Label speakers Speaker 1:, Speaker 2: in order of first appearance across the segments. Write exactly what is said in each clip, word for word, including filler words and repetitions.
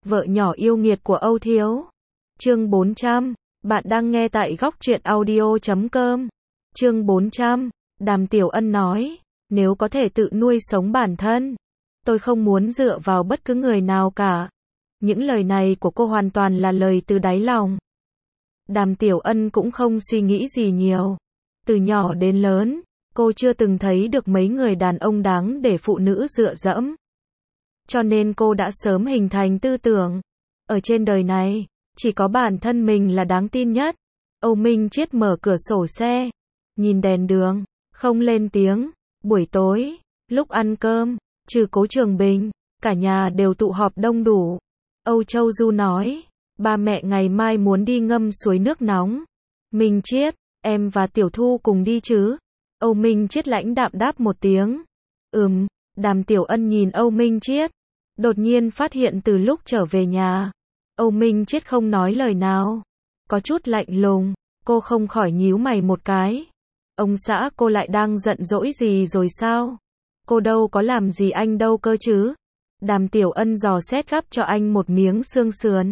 Speaker 1: Vợ nhỏ yêu nghiệt của Âu Thiếu. Chương bốn trăm. Bạn đang nghe tại góc truyện audio chấm com. Chương bốn trăm. Đàm Tiểu Ân nói, nếu có thể tự nuôi sống bản thân, tôi không muốn dựa vào bất cứ người nào cả. Những lời này của cô hoàn toàn là lời từ đáy lòng. Đàm Tiểu Ân cũng không suy nghĩ gì nhiều. Từ nhỏ đến lớn, cô chưa từng thấy được mấy người đàn ông đáng để phụ nữ dựa dẫm. Cho nên cô đã sớm hình thành tư tưởng, ở trên đời này, chỉ có bản thân mình là đáng tin nhất. Âu Minh Chiết mở cửa sổ xe, nhìn đèn đường, không lên tiếng. Buổi tối, lúc ăn cơm, trừ Cố Trường Bình, cả nhà đều tụ họp đông đủ. Âu Châu Du nói, ba mẹ ngày mai muốn đi ngâm suối nước nóng. Minh Chiết, em và Tiểu Thu cùng đi chứ? Âu Minh Chiết lãnh đạm đáp một tiếng. Ừm. Đàm Tiểu Ân nhìn Âu Minh Chiết, đột nhiên phát hiện từ lúc trở về nhà, Âu Minh Chiết không nói lời nào, có chút lạnh lùng. Cô không khỏi nhíu mày một cái. Ông xã cô lại đang giận dỗi gì rồi sao? Cô đâu có làm gì anh đâu cơ chứ? Đàm Tiểu Ân dò xét gắp cho anh một miếng xương sườn,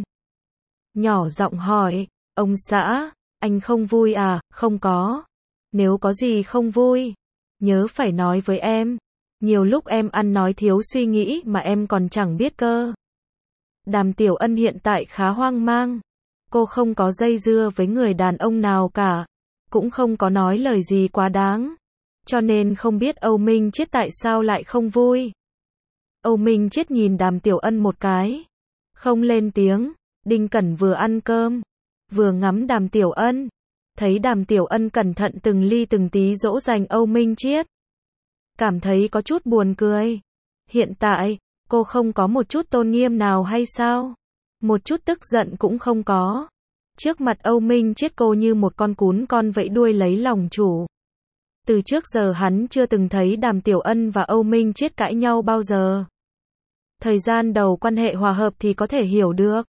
Speaker 1: nhỏ giọng hỏi, ông xã, anh không vui à? Không có. Nếu có gì không vui, nhớ phải nói với em. Nhiều lúc em ăn nói thiếu suy nghĩ mà em còn chẳng biết cơ. Đàm Tiểu Ân hiện tại khá hoang mang. Cô không có dây dưa với người đàn ông nào cả, cũng không có nói lời gì quá đáng, cho nên không biết Âu Minh Chiết tại sao lại không vui. Âu Minh Chiết nhìn Đàm Tiểu Ân một cái, không lên tiếng. Đinh Cẩn vừa ăn cơm, vừa ngắm Đàm Tiểu Ân, thấy Đàm Tiểu Ân cẩn thận từng ly từng tí dỗ dành Âu Minh Chiết, cảm thấy có chút buồn cười. Hiện tại, cô không có một chút tôn nghiêm nào hay sao? Một chút tức giận cũng không có. Trước mặt Âu Minh Chiết cô như một con cún con vẫy đuôi lấy lòng chủ. Từ trước giờ hắn chưa từng thấy Đàm Tiểu Ân và Âu Minh Chiết cãi nhau bao giờ. Thời gian đầu quan hệ hòa hợp thì có thể hiểu được.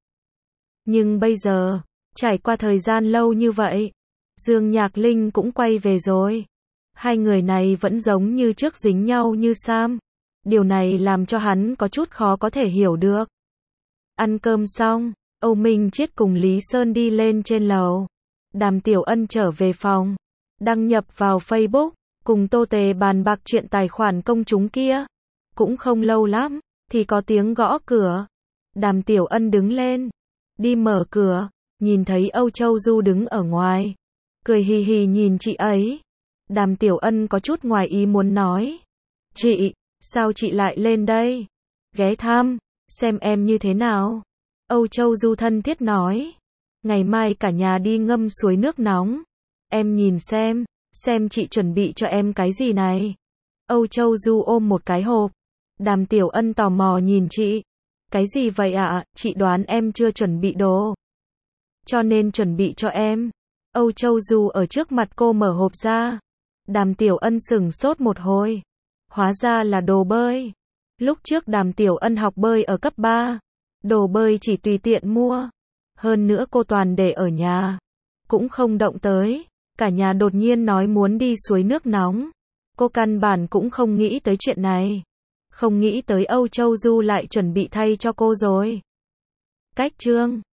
Speaker 1: Nhưng bây giờ, trải qua thời gian lâu như vậy, Dương Nhạc Linh cũng quay về rồi. Hai người này vẫn giống như trước dính nhau như Sam. Điều này làm cho hắn có chút khó có thể hiểu được. Ăn cơm xong, Âu Minh Chiết cùng Lý Sơn đi lên trên lầu. Đàm Tiểu Ân trở về phòng, đăng nhập vào Facebook, cùng Tô Tề bàn bạc chuyện tài khoản công chúng kia. Cũng không lâu lắm, thì có tiếng gõ cửa. Đàm Tiểu Ân đứng lên, đi mở cửa, nhìn thấy Âu Châu Du đứng ở ngoài, cười hì hì nhìn chị ấy. Đàm Tiểu Ân có chút ngoài ý muốn nói, chị, sao chị lại lên đây? Ghé thăm, xem em như thế nào. Âu Châu Du thân thiết nói, ngày mai cả nhà đi ngâm suối nước nóng. Em nhìn xem, xem chị chuẩn bị cho em cái gì này. Âu Châu Du ôm một cái hộp. Đàm Tiểu Ân tò mò nhìn chị. Cái gì vậy ạ? À? Chị đoán em chưa chuẩn bị đồ, cho nên chuẩn bị cho em. Âu Châu Du ở trước mặt cô mở hộp ra. Đàm Tiểu Ân sửng sốt một hồi. Hóa ra là đồ bơi. Lúc trước Đàm Tiểu Ân học bơi ở cấp ba. Đồ bơi chỉ tùy tiện mua. Hơn nữa cô toàn để ở nhà, cũng không động tới. Cả nhà đột nhiên nói muốn đi suối nước nóng. Cô căn bản cũng không nghĩ tới chuyện này. Không nghĩ tới Âu Châu Du lại chuẩn bị thay cho cô rồi. Cách chương